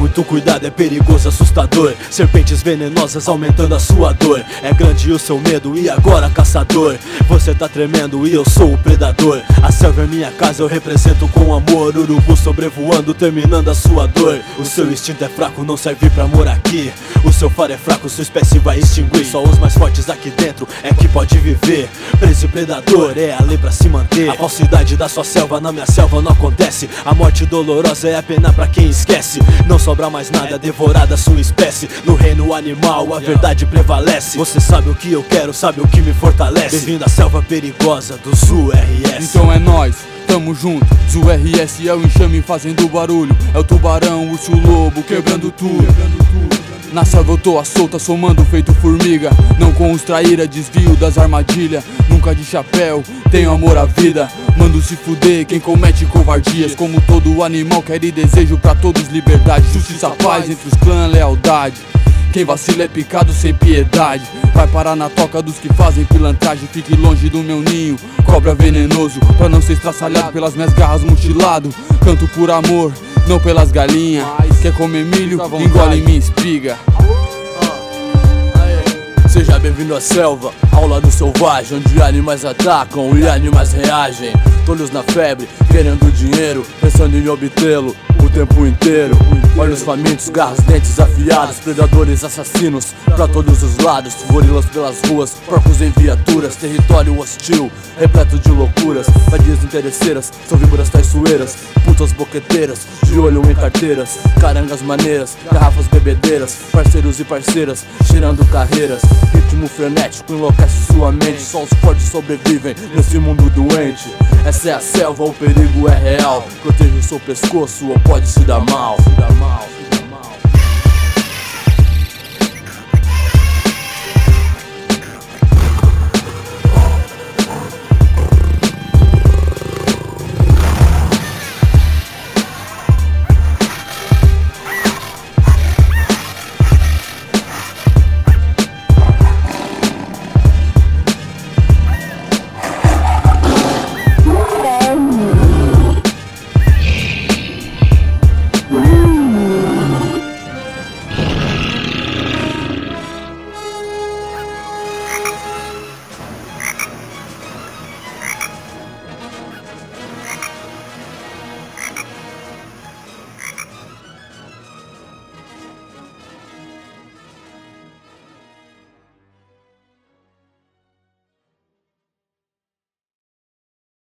muito cuidado, é perigoso, assustador. Serpentes venenosas aumentando a sua dor. É grande o seu medo e agora caçador. Você tá tremendo e eu sou o predador. A selva é minha casa, eu represento com amor. Urubu sobrevoando, terminando a sua dor. O seu instinto é fraco, não serve pra morar aqui. O seu faro é fraco, sua espécie vai extinguir. Só os mais fortes aqui dentro é que pode viver. Preso e predador, é a lei pra se manter. A falsidade da sua selva, na minha selva não acontece. A morte dolorosa é a pena pra quem esquece. Não sobra mais nada, devorada a sua espécie. No reino animal a verdade prevalece. Você sabe o que eu quero, sabe o que me fortalece. Bem-vindo à selva perigosa do Zoo RS. Então é nóis, tamo junto. Zoo RS é o enxame fazendo barulho. É o tubarão, o urso, o lobo quebrando tudo. Na selva eu tô à solta, somando feito formiga. Não com os traíra, desvio das armadilhas. Nunca de chapéu, tenho amor à vida. Mando se fuder quem comete covardias. Como todo animal quer e desejo pra todos liberdade. Justiça, paz entre os clãs, lealdade. Quem vacila é picado sem piedade. Vai parar na toca dos que fazem pilantragem. Fique longe do meu ninho, cobra venenoso. Pra não ser estraçalhado pelas minhas garras mutilado. Canto por amor, não pelas galinhas. Quer comer milho, engole minha espiga. Seja bem-vindo à selva, ao lado selvagem, onde animais atacam e animais reagem. Todos na febre, querendo dinheiro, pensando em obtê-lo o tempo inteiro. Olhos famintos, garras, dentes afiados, predadores assassinos pra todos os lados. Gorilas pelas ruas, porcos em viaturas, território hostil, repleto de loucuras. Vadias interesseiras, são víboras traiçoeiras, putas boqueteiras, de olho em carteiras. Carangas maneiras, garrafas bebedeiras, parceiros e parceiras, cheirando carreiras. Ritmo frenético enlouquece sua mente, só os fortes sobrevivem nesse mundo doente. Essa é a selva, o perigo é real. Proteja o seu pescoço ou pode se dar mal.